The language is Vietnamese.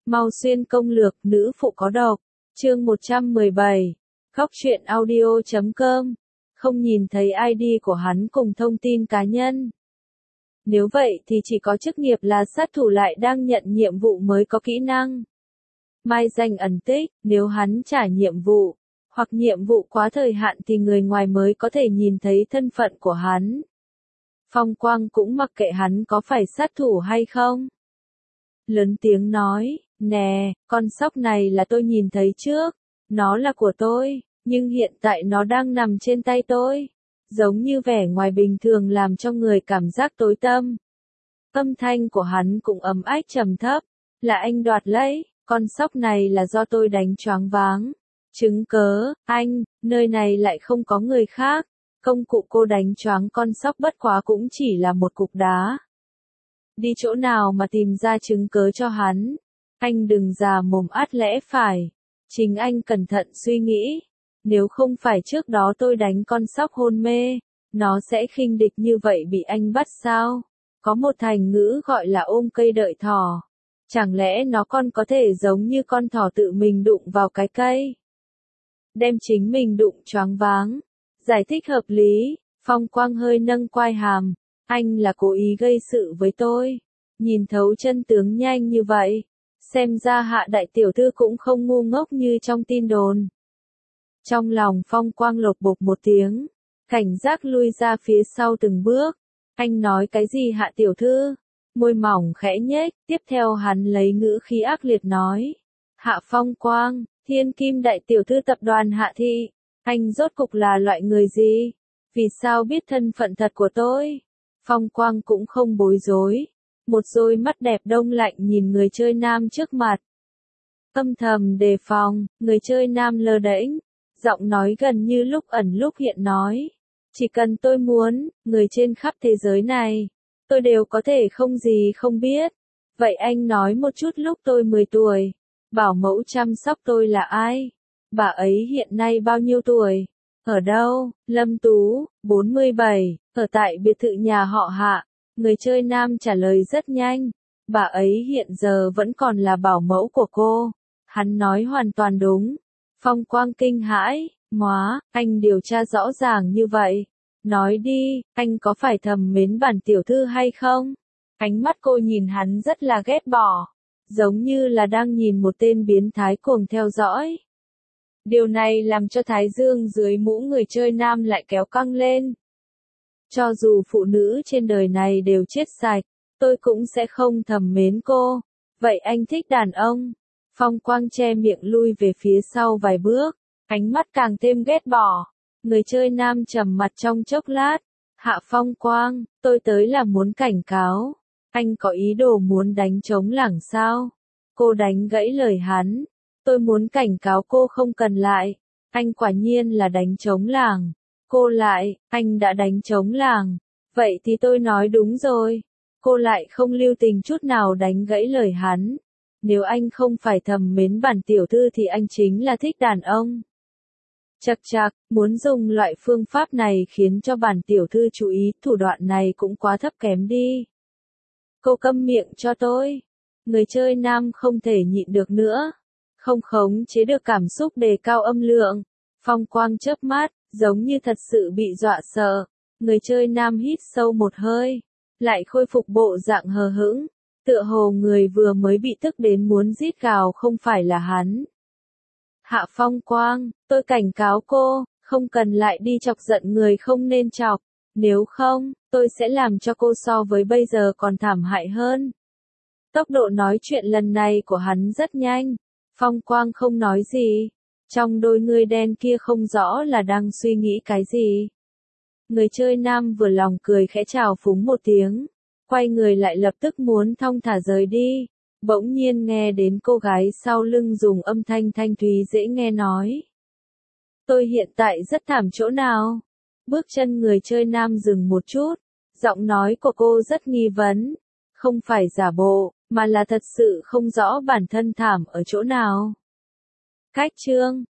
Mau xuyên công lược, nữ phụ có độc. Chương 117. Góc truyện audio.com. Không nhìn thấy ID của hắn cùng thông tin cá nhân. Nếu vậy thì chỉ có chức nghiệp là sát thủ lại đang nhận nhiệm vụ mới có kỹ năng mai danh ẩn tích. Nếu hắn trả nhiệm vụ, hoặc nhiệm vụ quá thời hạn thì người ngoài mới có thể nhìn thấy thân phận của hắn. Phong Quang cũng mặc kệ hắn có phải sát thủ hay không. Lớn tiếng nói, nè, con sóc này là tôi nhìn thấy trước, nó là của tôi, nhưng hiện tại nó đang nằm trên tay tôi. Giống như vẻ ngoài bình thường làm cho người cảm giác tối tăm. Âm thanh của hắn cũng ấm ách trầm thấp, là anh đoạt lấy, con sóc này là do tôi đánh choáng váng. Chứng cớ, anh, nơi này lại không có người khác, công cụ cô đánh choáng con sóc bất quá cũng chỉ là một cục đá. Đi chỗ nào mà tìm ra chứng cớ cho hắn? Anh đừng già mồm át lẽ phải. Chính anh cẩn thận suy nghĩ. Nếu không phải trước đó tôi đánh con sóc hôn mê, nó sẽ khinh địch như vậy bị anh bắt sao? Có một thành ngữ gọi là ôm cây đợi thỏ. Chẳng lẽ nó còn có thể giống như con thỏ tự mình đụng vào cái cây? Đem chính mình đụng choáng váng. Giải thích hợp lý, Phong Quang hơi nâng quai hàm. Anh là cố ý gây sự với tôi. Nhìn thấu chân tướng nhanh như vậy. Xem ra Hạ đại tiểu thư cũng không ngu ngốc như trong tin đồn. Trong lòng Phong Quang lột bột một tiếng. Cảnh giác lui ra phía sau từng bước. Anh nói cái gì Hạ tiểu thư? Môi mỏng khẽ nhếch. Tiếp theo hắn lấy ngữ khí ác liệt nói. Hạ Phong Quang, Thiên Kim đại tiểu thư tập đoàn Hạ thị. Anh rốt cục là loại người gì? Vì sao biết thân phận thật của tôi? Phong Quang cũng không bối rối. Một đôi mắt đẹp đông lạnh nhìn người chơi nam trước mặt. Âm thầm đề phòng, người chơi nam lơ đễnh. Giọng nói gần như lúc ẩn lúc hiện nói. Chỉ cần tôi muốn, người trên khắp thế giới này, tôi đều có thể không gì không biết. Vậy anh nói một chút lúc tôi 10 tuổi, bảo mẫu chăm sóc tôi là ai? Bà ấy hiện nay bao nhiêu tuổi? Ở đâu? Lâm Tú, 47, ở tại biệt thự nhà họ Hạ. Người chơi nam trả lời rất nhanh. Bà ấy hiện giờ vẫn còn là bảo mẫu của cô. Hắn nói hoàn toàn đúng. Phong Quang kinh hãi. Móa, anh điều tra rõ ràng như vậy. Nói đi, anh có phải thầm mến bản tiểu thư hay không? Ánh mắt cô nhìn hắn rất là ghét bỏ. Giống như là đang nhìn một tên biến thái cuồng theo dõi. Điều này làm cho thái dương dưới mũ người chơi nam lại kéo căng lên. Cho dù phụ nữ trên đời này đều chết sạch, tôi cũng sẽ không thầm mến cô. Vậy anh thích đàn ông? Phong Quang che miệng lui về phía sau vài bước, ánh mắt càng thêm ghét bỏ. Người chơi nam trầm mặt trong chốc lát. Hạ Phong Quang, tôi tới là muốn cảnh cáo. Anh có ý đồ muốn đánh trống lảng sao? Cô đánh gãy lời hắn. Tôi muốn cảnh cáo cô không cần lại. Anh quả nhiên là đánh trống lảng. Cô lại, anh đã đánh trống lảng. Vậy thì tôi nói đúng rồi. Cô lại không lưu tình chút nào đánh gãy lời hắn. Nếu anh không phải thầm mến bản tiểu thư thì anh chính là thích đàn ông. Chậc chậc, muốn dùng loại phương pháp này khiến cho bản tiểu thư chú ý, thủ đoạn này cũng quá thấp kém đi. Cô câm miệng cho tôi. Người chơi nam không thể nhịn được nữa. Không khống chế được cảm xúc đề cao âm lượng. Phong Quang chớp mắt, giống như thật sự bị dọa sợ. Người chơi nam hít sâu một hơi, lại khôi phục bộ dạng hờ hững. Tựa hồ người vừa mới bị tức đến muốn rít gào không phải là hắn. Hạ Phong Quang, tôi cảnh cáo cô, không cần lại đi chọc giận người không nên chọc. Nếu không, tôi sẽ làm cho cô so với bây giờ còn thảm hại hơn. Tốc độ nói chuyện lần này của hắn rất nhanh. Phong Quang không nói gì. Trong đôi ngươi đen kia không rõ là đang suy nghĩ cái gì. Người chơi nam vừa lòng cười khẽ chào phúng một tiếng. Quay người lại lập tức muốn thong thả rời đi. Bỗng nhiên nghe đến cô gái sau lưng dùng âm thanh thanh thúy dễ nghe nói. Tôi hiện tại rất thảm chỗ nào? Bước chân người chơi nam dừng một chút. Giọng nói của cô rất nghi vấn. Không phải giả bộ, mà là thật sự không rõ bản thân thảm ở chỗ nào. Cách chương.